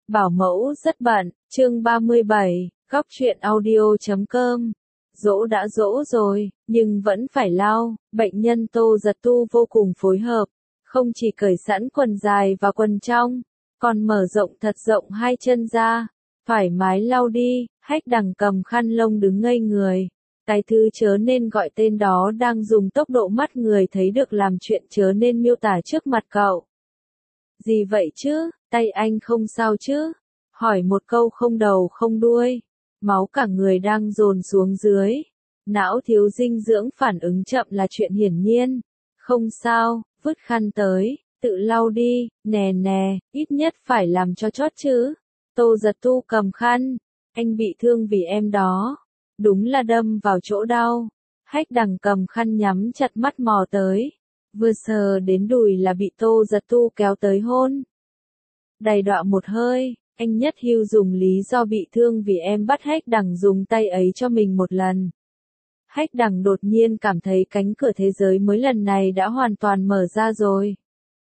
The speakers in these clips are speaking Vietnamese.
Bảo mẫu rất bận, chương 37, góc truyện audio.com. Dỗ đã dỗ rồi, nhưng vẫn phải lau. Bệnh nhân Tô Giật Tu vô cùng phối hợp, không chỉ cởi sẵn quần dài và quần trong, còn mở rộng thật rộng hai chân ra, thoải mái lau đi. Hách Đằng cầm khăn lông đứng ngây người. Cái thứ chớ nên gọi tên đó đang dùng tốc độ mắt người thấy được làm chuyện chớ nên miêu tả trước mặt cậu. Gì vậy chứ, tay anh không sao chứ? Hỏi một câu không đầu không đuôi. Máu cả người đang dồn xuống dưới. Não thiếu dinh dưỡng phản ứng chậm là chuyện hiển nhiên. Không sao, vứt khăn tới, tự lau đi, nè nè, ít nhất phải làm cho chót chứ. Tô Giật Tu cầm khăn. Anh bị thương vì em đó. Đúng là đâm vào chỗ đau. Hách Đằng cầm khăn nhắm chặt mắt mò tới. Vừa sờ đến đùi là bị Tô Giật Tu kéo tới hôn. Đầy đọa một hơi, anh nhất hưu dùng lý do bị thương vì em bắt Hách Đằng dùng tay ấy cho mình một lần. Hách Đằng đột nhiên cảm thấy cánh cửa thế giới mới lần này đã hoàn toàn mở ra rồi.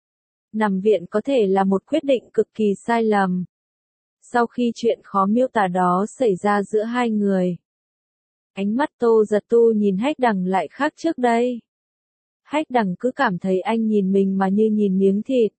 Nằm viện có thể là một quyết định cực kỳ sai lầm. Sau khi chuyện khó miêu tả đó xảy ra giữa hai người, ánh mắt Tô Giật Tu nhìn Hách Đằng lại khác trước đây. Hách Đằng cứ cảm thấy anh nhìn mình mà như nhìn miếng thịt.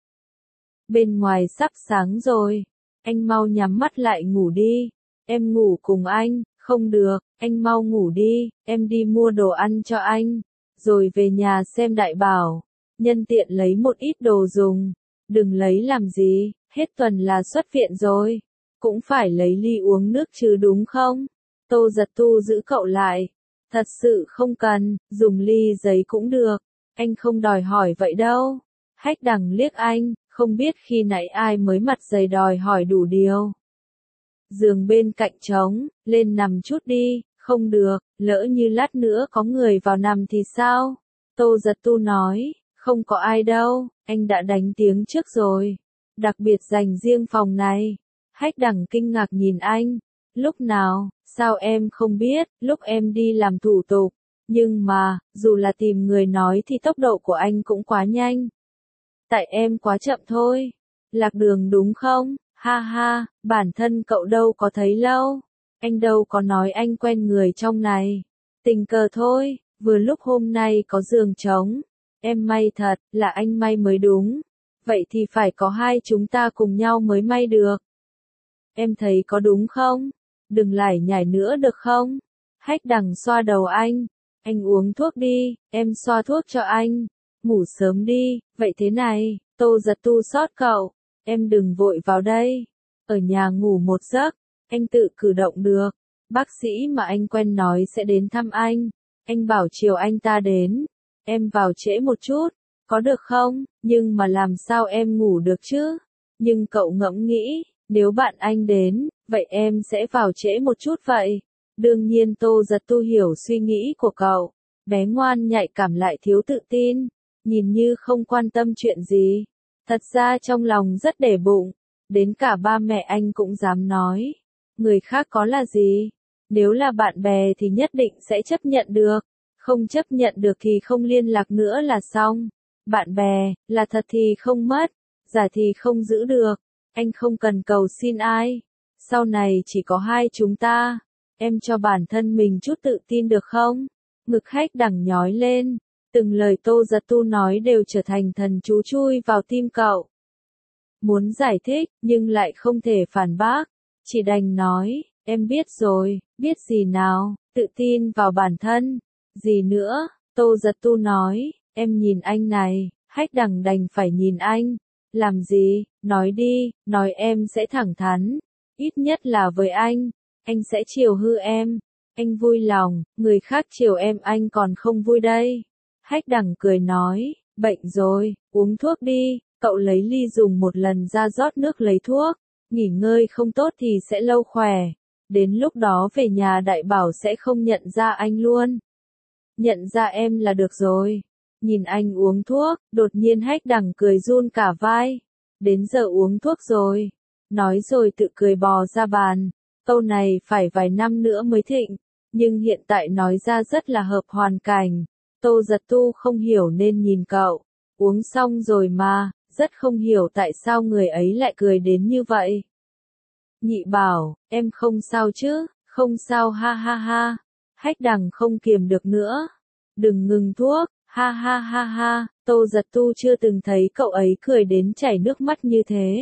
Bên ngoài sắp sáng rồi, anh mau nhắm mắt lại ngủ đi. Em ngủ cùng anh, không được, anh mau ngủ đi, em đi mua đồ ăn cho anh, rồi về nhà xem đại bảo, nhân tiện lấy một ít đồ dùng. Đừng lấy làm gì, hết tuần là xuất viện rồi, cũng phải lấy ly uống nước chứ đúng không? Tô Giật Tu giữ cậu lại. Thật sự không cần, dùng ly giấy cũng được, anh không đòi hỏi vậy đâu. Hách Đằng liếc anh, không biết khi nãy ai mới mặt dày đòi hỏi đủ điều. Giường bên cạnh trống, lên nằm chút đi. Không được, lỡ như lát nữa có người vào nằm thì sao? Tô Giật Tu nói, không có ai đâu, anh đã đánh tiếng trước rồi. Đặc biệt dành riêng phòng này. Hách Đằng kinh ngạc nhìn anh. Lúc nào, sao em không biết, lúc em đi làm thủ tục. Nhưng mà, dù là tìm người nói thì tốc độ của anh cũng quá nhanh. Tại em quá chậm thôi. Lạc đường đúng không? Ha ha, bản thân cậu đâu có thấy lâu. Anh đâu có nói anh quen người trong này. Tình cờ thôi, vừa lúc hôm nay có giường trống. Em may thật, là anh may mới đúng. Vậy thì phải có hai chúng ta cùng nhau mới may được. Em thấy có đúng không? Đừng lải nhải nữa được không? Hách Đằng xoa đầu anh. Anh uống thuốc đi, em xoa thuốc cho anh. Ngủ sớm đi, vậy thế này, Tô Giật Tu xót cậu. Em đừng vội vào đây. Ở nhà ngủ một giấc, anh tự cử động được. Bác sĩ mà anh quen nói sẽ đến thăm anh. Anh bảo chiều anh ta đến. Em vào trễ một chút, có được không? Nhưng mà làm sao em ngủ được chứ? Nhưng cậu ngẫm nghĩ, nếu bạn anh đến, vậy em sẽ vào trễ một chút vậy. Đương nhiên Tô Giật Tu hiểu suy nghĩ của cậu. Bé ngoan nhạy cảm lại thiếu tự tin, nhìn như không quan tâm chuyện gì. Thật ra trong lòng rất để bụng, đến cả ba mẹ anh cũng dám nói. Người khác có là gì? Nếu là bạn bè thì nhất định sẽ chấp nhận được, không chấp nhận được thì không liên lạc nữa là xong. Bạn bè, là thật thì không mất, giả thì không giữ được. Anh không cần cầu xin ai. Sau này chỉ có hai chúng ta. Em cho bản thân mình chút tự tin được không? Ngực Hách Đằng nhói lên. Từng lời Tô Giật Tu nói đều trở thành thần chú chui vào tim cậu. Muốn giải thích, nhưng lại không thể phản bác. Chỉ đành nói, em biết rồi, biết gì nào, tự tin vào bản thân. Gì nữa? Tô Giật Tu nói, em nhìn anh này. Hách Đằng đành phải nhìn anh. Làm gì? Nói đi, nói em sẽ thẳng thắn. Ít nhất là với anh sẽ chiều hư em. Anh vui lòng, người khác chiều em anh còn không vui đây. Hách Đằng cười nói, bệnh rồi, uống thuốc đi. Cậu lấy ly dùng một lần ra rót nước lấy thuốc. Nghỉ ngơi không tốt thì sẽ lâu khỏe. Đến lúc đó về nhà đại bảo sẽ không nhận ra anh luôn. Nhận ra em là được rồi. Nhìn anh uống thuốc, đột nhiên Hách Đằng cười run cả vai. Đến giờ uống thuốc rồi. Nói rồi tự cười bò ra bàn. Câu này phải vài năm nữa mới thịnh. Nhưng hiện tại nói ra rất là hợp hoàn cảnh. Tô Giật Tu không hiểu nên nhìn cậu. Uống xong rồi mà, rất không hiểu tại sao người ấy lại cười đến như vậy. Nhị bảo, em không sao chứ, không sao ha ha ha. Hách Đằng không kiềm được nữa. Đừng ngừng thuốc, ha ha ha ha, Tô Giật Tu chưa từng thấy cậu ấy cười đến chảy nước mắt như thế.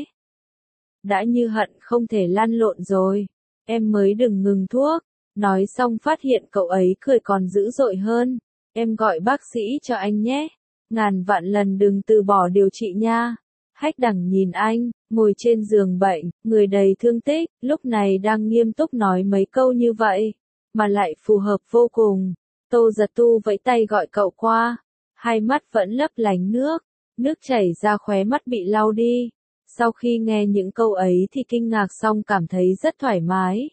Đã như hận không thể lăn lộn rồi, em mới đừng ngừng thuốc. Nói xong phát hiện cậu ấy cười còn dữ dội hơn. Em gọi bác sĩ cho anh nhé. Ngàn vạn lần đừng từ bỏ điều trị nha. Hách Đằng nhìn anh, ngồi trên giường bệnh, người đầy thương tích, lúc này đang nghiêm túc nói mấy câu như vậy, mà lại phù hợp vô cùng. Tô Giật Tu vẫy tay gọi cậu qua, hai mắt vẫn lấp lánh nước chảy ra khóe mắt bị lau đi. Sau khi nghe những câu ấy thì kinh ngạc xong cảm thấy rất thoải mái.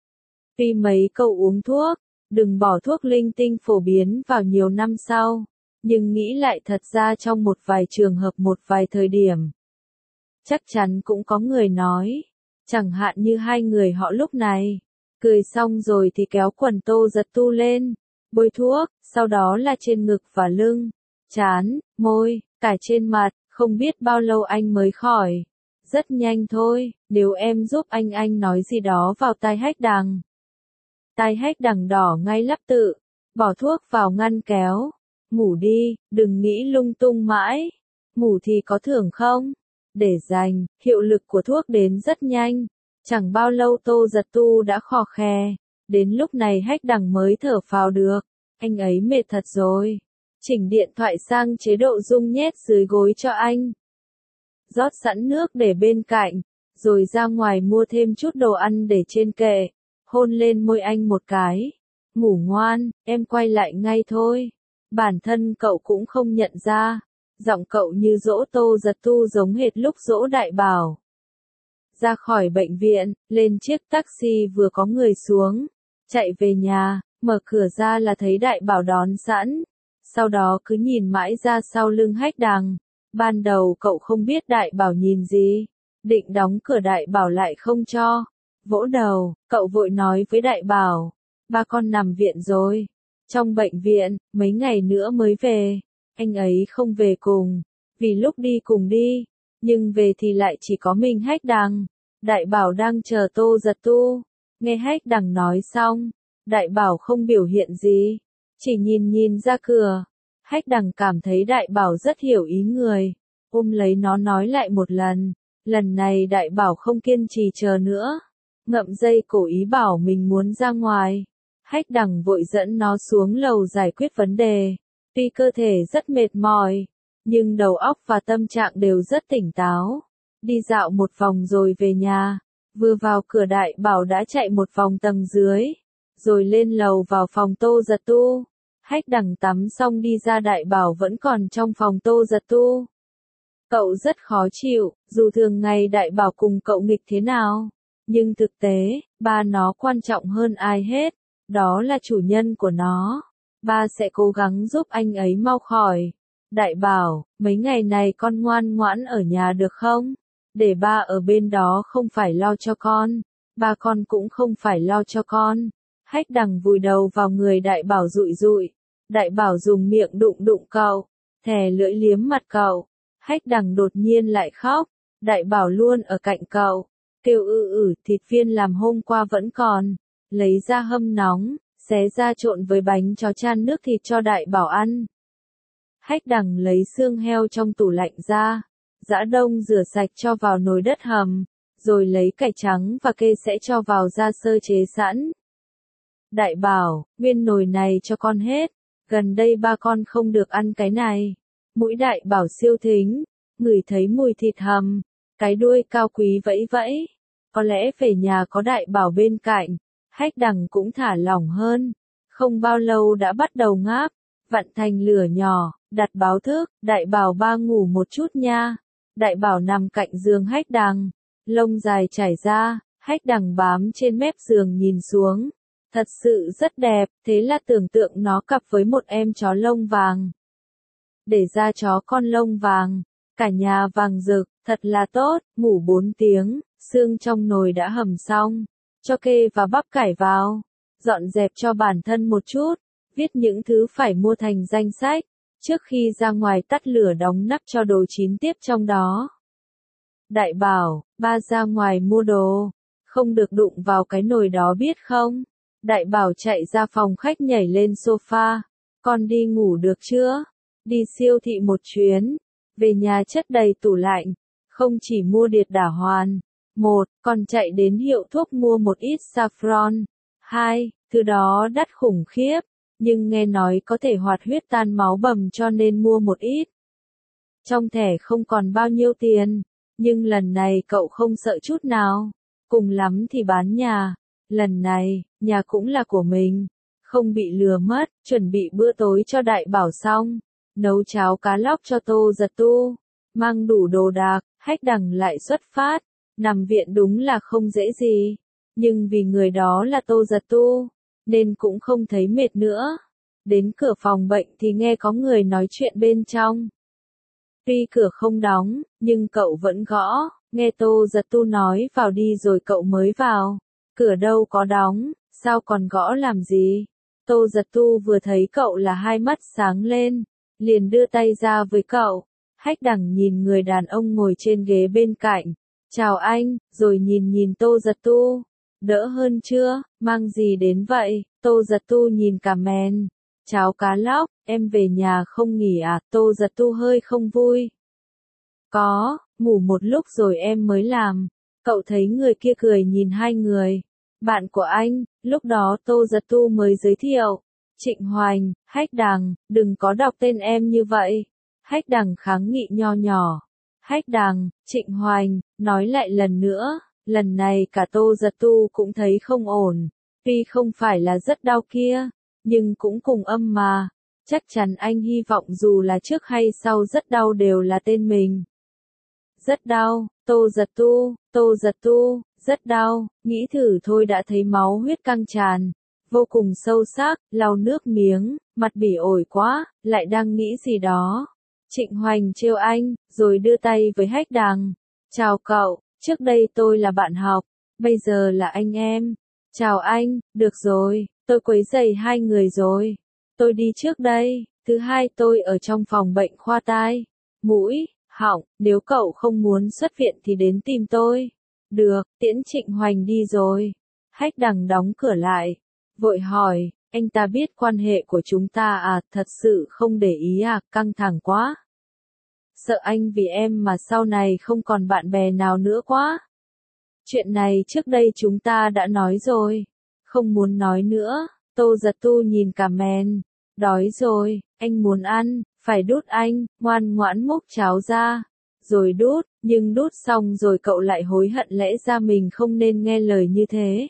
Vì mấy câu uống thuốc, đừng bỏ thuốc linh tinh phổ biến vào nhiều năm sau, nhưng nghĩ lại thật ra trong một vài trường hợp một vài thời điểm, chắc chắn cũng có người nói, chẳng hạn như hai người họ lúc này, cười xong rồi thì kéo quần Tô Giật Tu lên, bôi thuốc, sau đó là trên ngực và lưng, trán, môi, cả trên mặt, không biết bao lâu anh mới khỏi. Rất nhanh thôi, nếu em giúp anh nói gì đó vào tai Hách Đằng. Tai Hách Đằng đỏ ngay lắp tự, bỏ thuốc vào ngăn kéo. Ngủ đi, đừng nghĩ lung tung mãi. Ngủ thì có thưởng không? Để dành, hiệu lực của thuốc đến rất nhanh. Chẳng bao lâu Tô Giật Tu đã khò khè. Đến lúc này Hách Đằng mới thở phào được. Anh ấy mệt thật rồi. Chỉnh điện thoại sang chế độ rung nhét dưới gối cho anh. Rót sẵn nước để bên cạnh. Rồi ra ngoài mua thêm chút đồ ăn để trên kệ. Hôn lên môi anh một cái. Ngủ ngoan, em quay lại ngay thôi. Bản thân cậu cũng không nhận ra. Giọng cậu như dỗ Tô Giật Tu giống hệt lúc dỗ Đại Bảo. Ra khỏi bệnh viện, lên chiếc taxi vừa có người xuống. Chạy về nhà, mở cửa ra là thấy Đại Bảo đón sẵn. Sau đó cứ nhìn mãi ra sau lưng Hách Đằng. Ban đầu cậu không biết Đại Bảo nhìn gì. Định đóng cửa Đại Bảo lại không cho. Vỗ đầu, cậu vội nói với Đại Bảo. Ba con nằm viện rồi. Trong bệnh viện, mấy ngày nữa mới về. Anh ấy không về cùng. Vì lúc đi cùng đi. Nhưng về thì lại chỉ có mình Hách Đằng. Đại Bảo đang chờ Tô Giật Tu. Nghe Hách Đằng nói xong. Đại Bảo không biểu hiện gì. Chỉ nhìn ra cửa. Hách Đằng cảm thấy Đại Bảo rất hiểu ý người. Ôm lấy nó nói lại một lần. Lần này Đại Bảo không kiên trì chờ nữa. Ngậm dây cổ ý bảo mình muốn ra ngoài. Hách Đằng vội dẫn nó xuống lầu giải quyết vấn đề. Tuy cơ thể rất mệt mỏi, nhưng đầu óc và tâm trạng đều rất tỉnh táo. Đi dạo một vòng rồi về nhà. Vừa vào cửa Đại Bảo đã chạy một vòng tầng dưới. Rồi lên lầu vào phòng Tô Giật Tu. Hách Đằng tắm xong đi ra Đại Bảo vẫn còn trong phòng Tô Giật Tu. Cậu rất khó chịu, dù thường ngày Đại Bảo cùng cậu nghịch thế nào. Nhưng thực tế, ba nó quan trọng hơn ai hết. Đó là chủ nhân của nó. Ba sẽ cố gắng giúp anh ấy mau khỏi. Đại Bảo, mấy ngày này con ngoan ngoãn ở nhà được không? Để ba ở bên đó không phải lo cho con. Ba con cũng không phải lo cho con. Hách Đằng vùi đầu vào người Đại Bảo dụi dụi. Đại Bảo dùng miệng đụng cậu. Thè lưỡi liếm mặt cậu. Hách Đằng đột nhiên lại khóc. Đại Bảo luôn ở cạnh cậu. Kêu thịt viên làm hôm qua vẫn còn. Lấy ra hâm nóng, xé ra trộn với bánh chó chan nước thịt cho Đại Bảo ăn. Hách Đằng lấy xương heo trong tủ lạnh ra. Giã đông rửa sạch cho vào nồi đất hầm. Rồi lấy cải trắng và kê sẽ cho vào ra sơ chế sẵn. Đại Bảo, nguyên nồi này cho con hết. Gần đây ba con không được ăn cái này. Mũi Đại Bảo siêu thính. Ngửi thấy mùi thịt hầm. Cái đuôi cao quý vẫy vẫy. Có lẽ về nhà có Đại Bảo bên cạnh. Hách Đằng cũng thả lỏng hơn. Không bao lâu đã bắt đầu ngáp. Vặn thành lửa nhỏ. Đặt báo thức. Đại Bảo ba ngủ một chút nha. Đại Bảo nằm cạnh giường Hách Đằng. Lông dài trải ra. Hách Đằng bám trên mép giường nhìn xuống. Thật sự rất đẹp. Thế là tưởng tượng nó cặp với một em chó lông vàng. Để ra chó con lông vàng. Cả nhà vàng rực. Thật là tốt. Ngủ 4 tiếng. Xương trong nồi đã hầm xong. Cho kê và bắp cải vào. Dọn dẹp cho bản thân một chút. Viết những thứ phải mua thành danh sách. Trước khi ra ngoài tắt lửa đóng nắp cho đồ chín tiếp trong đó. Đại Bảo, ba ra ngoài mua đồ. Không được đụng vào cái nồi đó biết không? Đại bảo chạy ra phòng khách nhảy lên sofa. Con đi ngủ được chưa? Đi siêu thị một chuyến. Về nhà chất đầy tủ lạnh. Không chỉ mua điệt đả hoàn. 1. Còn chạy đến hiệu thuốc mua một ít saffron. 2. Thứ đó đắt khủng khiếp. Nhưng nghe nói có thể hoạt huyết tan máu bầm cho nên mua một ít. Trong thẻ không còn bao nhiêu tiền. Nhưng lần này cậu không sợ chút nào. Cùng lắm thì bán nhà. Lần này, nhà cũng là của mình. Không bị lừa mất, chuẩn bị bữa tối cho đại bảo xong. Nấu cháo cá lóc cho Tô Giật Tu. Mang đủ đồ đạc, Hách Đằng lại xuất phát. Nằm viện đúng là không dễ gì. Nhưng vì người đó là Tô Giật Tu, nên cũng không thấy mệt nữa. Đến cửa phòng bệnh thì nghe có người nói chuyện bên trong. Tuy cửa không đóng, nhưng cậu vẫn gõ. Nghe Tô Giật Tu nói vào đi rồi cậu mới vào. Cửa đâu có đóng, sao còn gõ làm gì? Tô Giật Tu vừa thấy cậu là hai mắt sáng lên, liền đưa tay ra với cậu. Hách Đằng nhìn người đàn ông ngồi trên ghế bên cạnh. Chào anh, rồi nhìn Tô Giật Tu. Đỡ hơn chưa, mang gì đến vậy? Tô Giật Tu nhìn cả men. Cháo cá lóc, em về nhà không nghỉ à? Tô Giật Tu hơi không vui. Có, ngủ một lúc rồi em mới làm. Cậu thấy người kia cười nhìn hai người. Bạn của anh, lúc đó Tô Giật Tu mới giới thiệu. Trịnh Hoành, Hách Đằng, đừng có đọc tên em như vậy. Hách Đằng kháng nghị nho nhỏ. Hách Đằng, Trịnh Hoành, nói lại lần nữa, lần này cả Tô Giật Tu cũng thấy không ổn. Tuy không phải là rất đau kia, nhưng cũng cùng âm mà. Chắc chắn anh hy vọng dù là trước hay sau rất đau đều là tên mình. Rất đau, Tô Giật Tu, rất đau, nghĩ thử thôi đã thấy máu huyết căng tràn. Vô cùng sâu sắc, lau nước miếng, mặt bỉ ổi quá, lại đang nghĩ gì đó. Trịnh Hoành trêu anh, rồi đưa tay với Hách Đằng. Chào cậu, trước đây tôi là bạn học, bây giờ là anh em. Chào anh, được rồi, tôi quấy rầy hai người rồi. Tôi đi trước đây, thứ hai tôi ở trong phòng bệnh khoa tai, mũi, họng, nếu cậu không muốn xuất viện thì đến tìm tôi. Được, tiễn Trịnh Hoành đi rồi. Hách Đằng đóng cửa lại, vội hỏi, anh ta biết quan hệ của chúng ta à, thật sự không để ý à, căng thẳng quá. Sợ anh vì em mà sau này không còn bạn bè nào nữa quá. Chuyện này trước đây chúng ta đã nói rồi, không muốn nói nữa. Tô Giật Tu nhìn cả men. Đói rồi, anh muốn ăn, phải đút anh, ngoan ngoãn múc cháo ra. Rồi đút, nhưng đút xong rồi cậu lại hối hận lẽ ra mình không nên nghe lời như thế.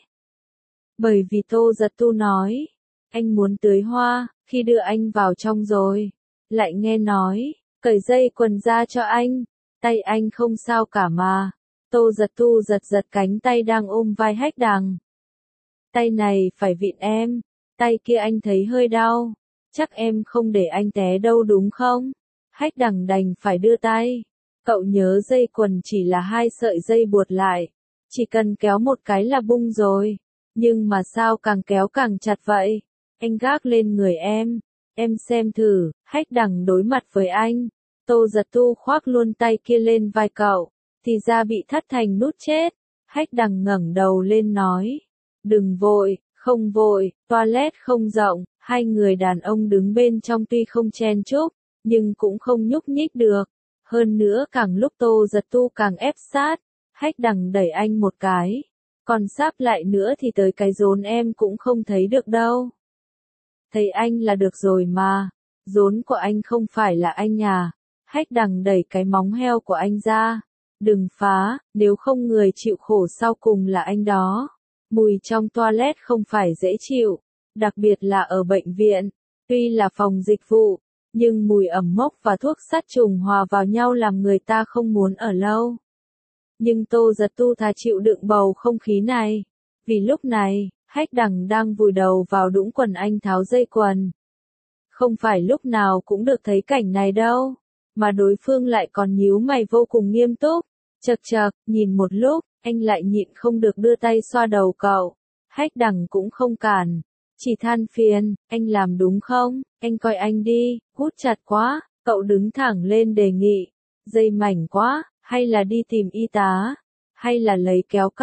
Bởi vì Tô Giật Tu nói, anh muốn tưới hoa, khi đưa anh vào trong rồi. Lại nghe nói, cởi dây quần ra cho anh, tay anh không sao cả mà. Tô Giật Tu giật cánh tay đang ôm vai Hách Đằng. Tay này phải vịn em, tay kia anh thấy hơi đau, chắc em không để anh té đâu đúng không? Hách Đằng đành phải đưa tay. Cậu nhớ dây quần chỉ là 2 sợi dây buộc lại, chỉ cần kéo một cái là bung rồi. Nhưng mà sao càng kéo càng chặt vậy? Anh gác lên người em xem thử. Hách Đằng đối mặt với anh. Tô Giật Tu khoác luôn tay kia lên vai cậu, thì ra bị thắt thành nút chết. Hách Đằng ngẩng đầu lên nói, đừng vội, không vội, toilet không rộng. Hai người đàn ông đứng bên trong tuy không chen chúc, nhưng cũng không nhúc nhích được. Hơn nữa càng lúc Tô Giật Tu càng ép sát. Hách Đằng đẩy anh một cái. Còn sáp lại nữa thì tới cái rốn em cũng không thấy được đâu. Thấy anh là được rồi mà. Rốn của anh không phải là anh à. Hách Đằng đẩy cái móng heo của anh ra. Đừng phá, nếu không người chịu khổ sau cùng là anh đó. Mùi trong toilet không phải dễ chịu, đặc biệt là ở bệnh viện. Tuy là phòng dịch vụ, nhưng mùi ẩm mốc và thuốc sát trùng hòa vào nhau làm người ta không muốn ở lâu. Nhưng Tô Giật Tu thà chịu đựng bầu không khí này. Vì lúc này, Hách Đằng đang vùi đầu vào đũng quần anh tháo dây quần. Không phải lúc nào cũng được thấy cảnh này đâu, mà đối phương lại còn nhíu mày vô cùng nghiêm túc. Chậc chậc, nhìn một lúc, anh lại nhịn không được đưa tay xoa đầu cậu. Hách Đằng cũng không cản, chỉ than phiền, anh làm đúng không? Anh coi anh đi, hút chặt quá. Cậu đứng thẳng lên đề nghị, dây mảnh quá, hay là đi tìm y tá, hay là lấy kéo cắt.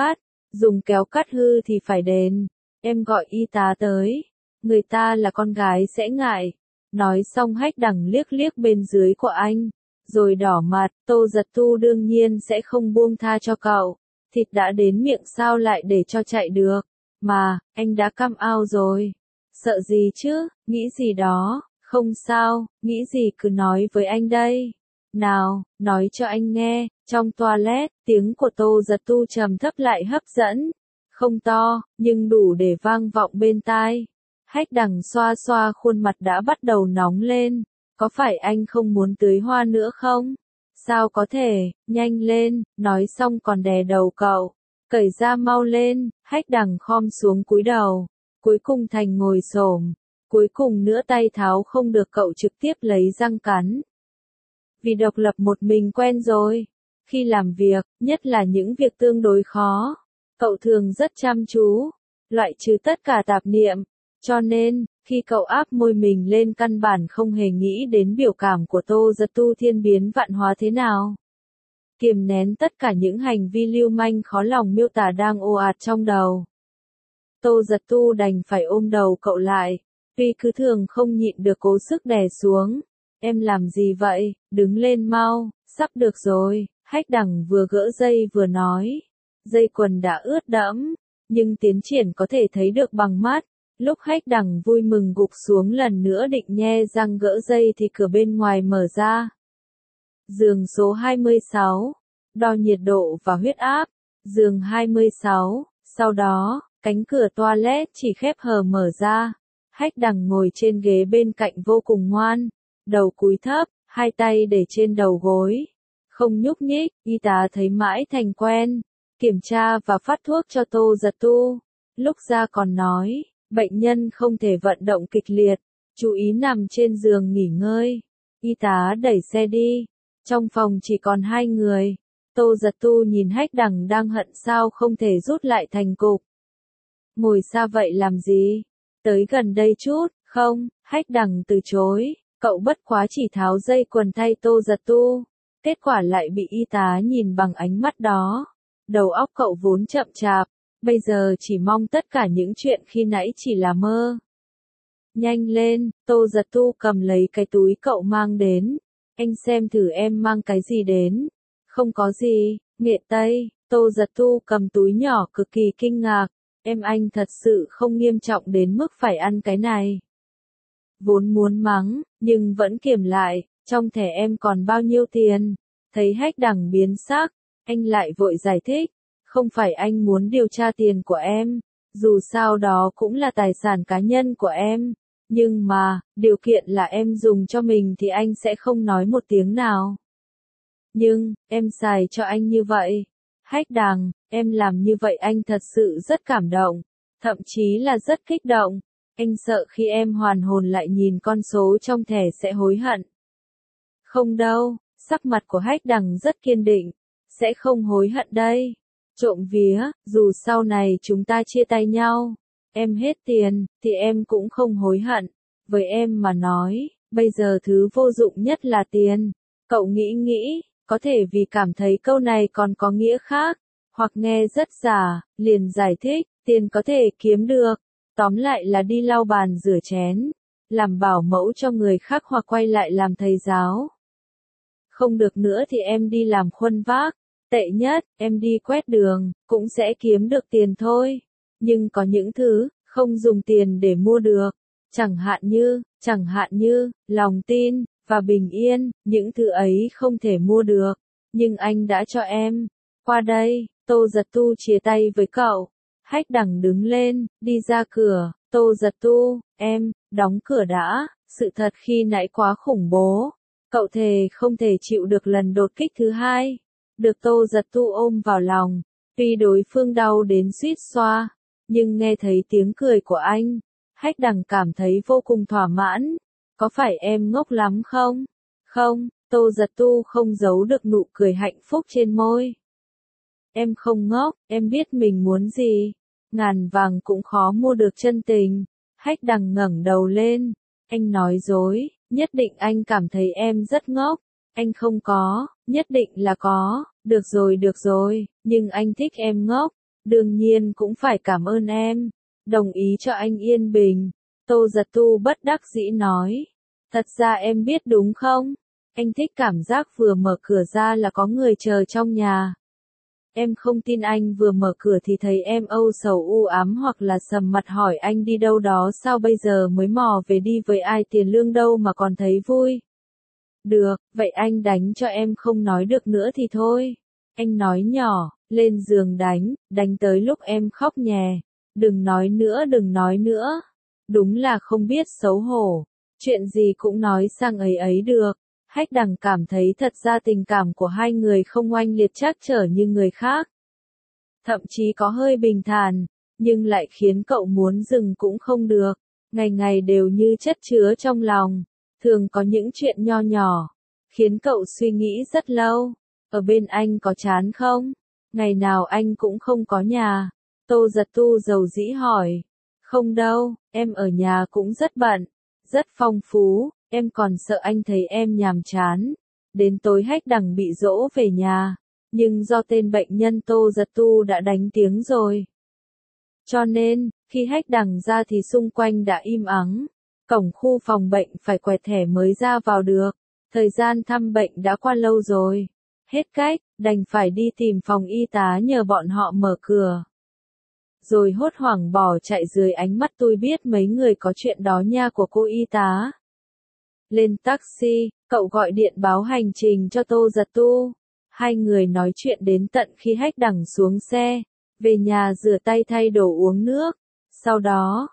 dùng kéo cắt hư thì phải đền. Em gọi y tá tới. Người ta là con gái sẽ ngại. Nói xong Hách Đằng liếc liếc bên dưới của anh, rồi đỏ mặt. Tô Giật Tu đương nhiên sẽ không buông tha cho cậu. Thịt đã đến miệng sao lại để cho chạy được. Mà, anh đã come out rồi. Sợ gì chứ, nghĩ gì đó, không sao, nghĩ gì cứ nói với anh đây. Nào, nói cho anh nghe. Trong toilet, tiếng của Tô Giật Tu trầm thấp lại hấp dẫn. Không to, nhưng đủ để vang vọng bên tai. Hách Đằng xoa xoa khuôn mặt đã bắt đầu nóng lên. Có phải anh không muốn tưới hoa nữa không? Sao có thể, nhanh lên, nói xong còn đè đầu cậu. Cởi ra mau lên. Hách Đằng khom xuống cúi đầu. Cuối cùng thành ngồi xổm. Cuối cùng nữa tay tháo không được cậu trực tiếp lấy răng cắn. Vì độc lập một mình quen rồi. Khi làm việc, nhất là những việc tương đối khó, cậu thường rất chăm chú, loại trừ tất cả tạp niệm. Cho nên, khi cậu áp môi mình lên căn bản không hề nghĩ đến biểu cảm của Tô Giật Tu thiên biến vạn hóa thế nào. Kiềm nén tất cả những hành vi lưu manh khó lòng miêu tả đang ồ ạt trong đầu. Tô Giật Tu đành phải ôm đầu cậu lại, vì cứ thường không nhịn được cố sức đè xuống. Em làm gì vậy, đứng lên mau, sắp được rồi. Hách Đằng vừa gỡ dây vừa nói. Dây quần đã ướt đẫm, nhưng tiến triển có thể thấy được bằng mắt. Lúc Hách Đằng vui mừng gục xuống lần nữa định nhe răng gỡ dây thì cửa bên ngoài mở ra. Giường số 26. Đo nhiệt độ và huyết áp. Giường 26. Sau đó, cánh cửa toilet chỉ khép hờ mở ra. Hách Đằng ngồi trên ghế bên cạnh vô cùng ngoan. Đầu cúi thấp, hai tay để trên đầu gối. Không nhúc nhích, y tá thấy mãi thành quen. Kiểm tra và phát thuốc cho Tô Giật Tu. Lúc ra còn nói, bệnh nhân không thể vận động kịch liệt, chú ý nằm trên giường nghỉ ngơi. Y tá đẩy xe đi. Trong phòng chỉ còn hai người. Tô Giật Tu nhìn Hách Đằng đang hận sao không thể rút lại thành cục. Ngồi xa vậy làm gì? Tới gần đây chút, không? Hách Đằng từ chối. Cậu bất quá chỉ tháo dây quần thay Tô Giật Tu. Kết quả lại bị y tá nhìn bằng ánh mắt đó. Đầu óc cậu vốn chậm chạp, bây giờ chỉ mong tất cả những chuyện khi nãy chỉ là mơ. Nhanh lên, Tô Giật Tu cầm lấy cái túi cậu mang đến. Anh xem thử em mang cái gì đến. Không có gì, nghệ tây. Tô Giật Tu cầm túi nhỏ cực kỳ kinh ngạc. Em anh thật sự không nghiêm trọng đến mức phải ăn cái này. Vốn muốn mắng, nhưng vẫn kiềm lại. Trong thẻ em còn bao nhiêu tiền? Thấy Hách Đằng biến sắc, anh lại vội giải thích. Không phải anh muốn điều tra tiền của em. Dù sao đó cũng là tài sản cá nhân của em. Nhưng mà, điều kiện là em dùng cho mình thì anh sẽ không nói một tiếng nào. Nhưng, em xài cho anh như vậy. Hách Đằng, em làm như vậy anh thật sự rất cảm động. Thậm chí là rất kích động. Anh sợ khi em hoàn hồn lại nhìn con số trong thẻ sẽ hối hận. Không đâu, sắc mặt của Hách Đằng rất kiên định. Sẽ không hối hận đây. Trộm vía, dù sau này chúng ta chia tay nhau, em hết tiền, thì em cũng không hối hận. Với em mà nói, bây giờ thứ vô dụng nhất là tiền. Cậu nghĩ, có thể vì cảm thấy câu này còn có nghĩa khác, hoặc nghe rất giả, liền giải thích, tiền có thể kiếm được. Tóm lại là đi lau bàn rửa chén, làm bảo mẫu cho người khác hoặc quay lại làm thầy giáo. Không được nữa thì em đi làm khuân vác. Tệ nhất, em đi quét đường, cũng sẽ kiếm được tiền thôi. Nhưng có những thứ, không dùng tiền để mua được. Chẳng hạn như, lòng tin, và bình yên, những thứ ấy không thể mua được. Nhưng anh đã cho em. Qua đây, Tô Giật Tu chia tay với cậu. Hách Đằng đứng lên, đi ra cửa. Tô Giật Tu, em, đóng cửa đã. Sự thật khi nãy quá khủng bố. Cậu thề không thể chịu được lần đột kích thứ hai. Được Tô Giật Tu ôm vào lòng, tuy đối phương đau đến suýt xoa, nhưng nghe thấy tiếng cười của anh, Hách Đằng cảm thấy vô cùng thỏa mãn. Có phải em ngốc lắm không? Không, Tô Giật Tu không giấu được nụ cười hạnh phúc trên môi. Em không ngốc, em biết mình muốn gì. Ngàn vàng cũng khó mua được chân tình. Hách Đằng ngẩng đầu lên. Anh nói dối, nhất định anh cảm thấy em rất ngốc. Anh không có, nhất định là có. Được rồi, nhưng anh thích em ngốc. Đương nhiên cũng phải cảm ơn em. Đồng ý cho anh yên bình. Tô Giật Tu bất đắc dĩ nói. Thật ra em biết đúng không? Anh thích cảm giác vừa mở cửa ra là có người chờ trong nhà. Em không tin anh vừa mở cửa thì thấy em âu sầu u ám hoặc là sầm mặt hỏi anh đi đâu đó sao bây giờ mới mò về đi với ai tiền lương đâu mà còn thấy vui. Được, vậy anh đánh cho em không nói được nữa thì thôi. Anh nói nhỏ, lên giường đánh tới lúc em khóc nhè. Đừng nói nữa, đừng nói nữa. Đúng là không biết xấu hổ. Chuyện gì cũng nói sang ấy ấy được. Hách Đằng cảm thấy thật ra tình cảm của hai người không oanh liệt trắc trở như người khác. Thậm chí có hơi bình thản, nhưng lại khiến cậu muốn dừng cũng không được. Ngày ngày đều như chất chứa trong lòng. Thường có những chuyện nho nhỏ, khiến cậu suy nghĩ rất lâu. Ở bên anh có chán không? Ngày nào anh cũng không có nhà. Tô Giật Tu dầu dĩ hỏi. Không đâu, em ở nhà cũng rất bận, rất phong phú, em còn sợ anh thấy em nhàm chán. Đến tối Hách Đằng bị dỗ về nhà, nhưng do tên bệnh nhân Tô Giật Tu đã đánh tiếng rồi. Cho nên, khi Hách Đằng ra thì xung quanh đã im ắng. Cổng khu phòng bệnh phải quẹt thẻ mới ra vào được. Thời gian thăm bệnh đã qua lâu rồi. Hết cách, đành phải đi tìm phòng y tá nhờ bọn họ mở cửa. Rồi hốt hoảng bỏ chạy dưới ánh mắt tôi biết mấy người có chuyện đó nha của cô y tá. Lên taxi, cậu gọi điện báo hành trình cho Tô Giật Tu. Hai người nói chuyện đến tận khi Hách Đằng xuống xe, về nhà rửa tay thay đồ uống nước. Sau đó,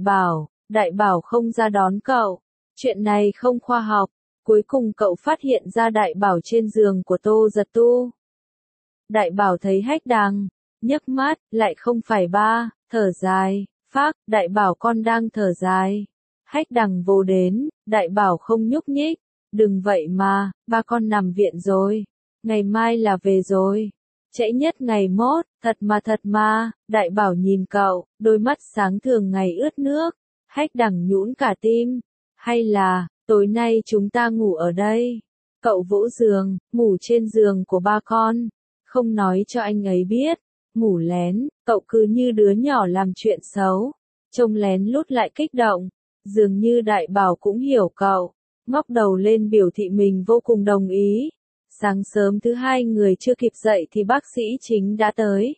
Đại Bảo không ra đón cậu. Chuyện này không khoa học. Cuối cùng cậu phát hiện ra Đại Bảo trên giường của Tô Giật Tu. Đại Bảo thấy Hách Đằng, nhấc mắt, lại không phải ba, thở dài, phác, Đại Bảo con đang thở dài. Hách Đằng vô đến, Đại Bảo không nhúc nhích, đừng vậy mà, ba con nằm viện rồi, ngày mai là về rồi, trễ nhất ngày mốt, thật mà, Đại Bảo nhìn cậu, đôi mắt sáng thường ngày ướt nước. Hách Đằng nhũn cả tim, hay là, tối nay chúng ta ngủ ở đây. Cậu vỗ giường, ngủ trên giường của ba con, không nói cho anh ấy biết. Ngủ lén, cậu cứ như đứa nhỏ làm chuyện xấu, trông lén lút lại kích động, dường như Đại Bảo cũng hiểu cậu, ngóc đầu lên biểu thị mình vô cùng đồng ý. Sáng sớm thứ hai người chưa kịp dậy thì bác sĩ chính đã tới.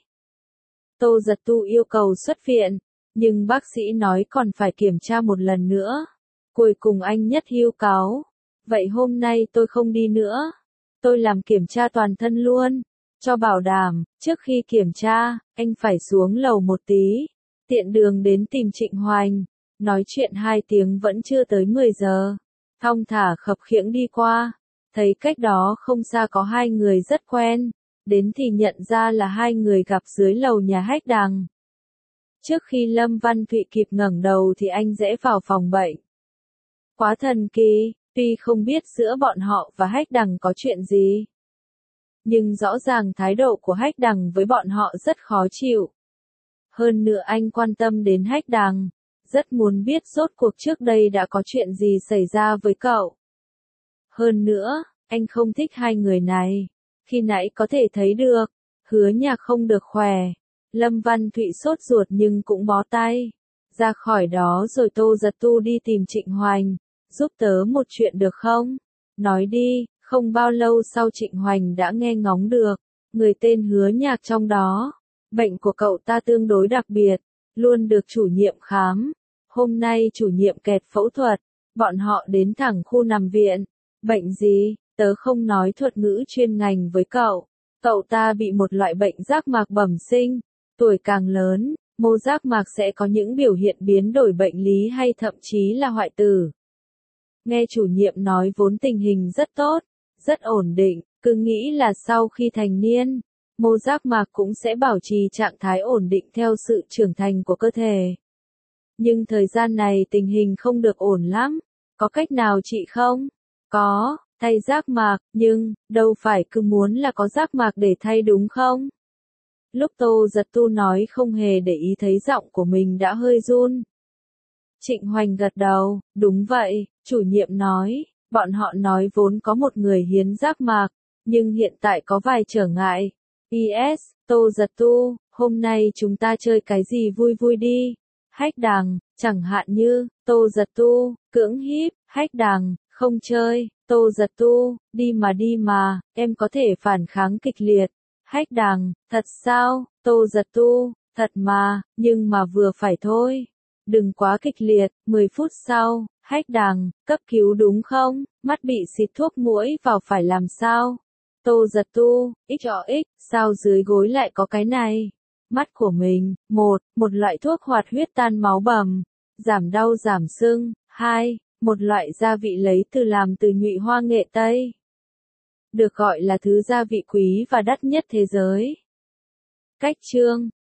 Tô Giật Tu yêu cầu xuất viện, nhưng bác sĩ nói còn phải kiểm tra một lần nữa. Cuối cùng anh nhất hưu cáo, vậy hôm nay tôi không đi nữa, tôi làm kiểm tra toàn thân luôn. Cho bảo đảm, trước khi kiểm tra, anh phải xuống lầu một tí, tiện đường đến tìm Trịnh Hoành. Nói chuyện 2 tiếng vẫn chưa tới 10 giờ. Thong thả khập khiễng đi qua, thấy cách đó không xa có 2 người rất quen, đến thì nhận ra là 2 người gặp dưới lầu nhà Hách Đằng. Trước khi Lâm Văn Thụy kịp ngẩng đầu thì anh rẽ vào phòng bệnh. Quá thần kỳ, tuy không biết giữa bọn họ và Hách Đằng có chuyện gì, nhưng rõ ràng thái độ của Hách Đằng với bọn họ rất khó chịu. Hơn nữa anh quan tâm đến Hách Đằng, rất muốn biết rốt cuộc trước đây đã có chuyện gì xảy ra với cậu. Hơn nữa, anh không thích 2 người này. Khi nãy có thể thấy được, Hứa Nhạc không được khỏe. Lâm Văn Thụy sốt ruột nhưng cũng bó tay. Ra khỏi đó rồi Tô Giật Tu đi tìm Trịnh Hoành. Giúp tớ một chuyện được không? Nói đi. Không bao lâu sau Trịnh Hoành đã nghe ngóng được, người tên Hứa Nhạc trong đó. Bệnh của cậu ta tương đối đặc biệt, luôn được chủ nhiệm khám. Hôm nay chủ nhiệm kẹt phẫu thuật, bọn họ đến thẳng khu nằm viện. Bệnh gì? Tớ không nói thuật ngữ chuyên ngành với cậu. Cậu ta bị một loại bệnh giác mạc bẩm sinh. Tuổi càng lớn, mô giác mạc sẽ có những biểu hiện biến đổi bệnh lý hay thậm chí là hoại tử. Nghe chủ nhiệm nói vốn tình hình rất tốt, rất ổn định, cứ nghĩ là sau khi thành niên, mô giác mạc cũng sẽ bảo trì trạng thái ổn định theo sự trưởng thành của cơ thể. Nhưng thời gian này tình hình không được ổn lắm, có cách nào trị không? Có, thay giác mạc, nhưng, đâu phải cứ muốn là có giác mạc để thay đúng không? Lúc Tô Giật Tu nói không hề để ý thấy giọng của mình đã hơi run. Trịnh Hoành gật đầu, đúng vậy, chủ nhiệm nói, bọn họ nói vốn có một người hiến giác mạc, nhưng hiện tại có vài trở ngại. Tô Giật Tu, hôm nay chúng ta chơi cái gì vui vui đi. Hách Đằng, chẳng hạn như, Tô Giật Tu, cưỡng hiếp, Hách Đằng, không chơi, Tô Giật Tu, đi mà, em có thể phản kháng kịch liệt. Hách Đằng, thật sao, Tô Giật Tu, thật mà, nhưng mà vừa phải thôi. Đừng quá kịch liệt, 10 phút sau, Hách Đằng, cấp cứu đúng không, mắt bị xịt thuốc muỗi vào phải làm sao? Tô Giật Tu, XOX, sao dưới gối lại có cái này? Mắt của mình, một loại thuốc hoạt huyết tan máu bầm, giảm đau giảm sưng, 2, một loại gia vị lấy làm từ nhụy hoa nghệ Tây. Được gọi là thứ gia vị quý và đắt nhất thế giới. Cách chương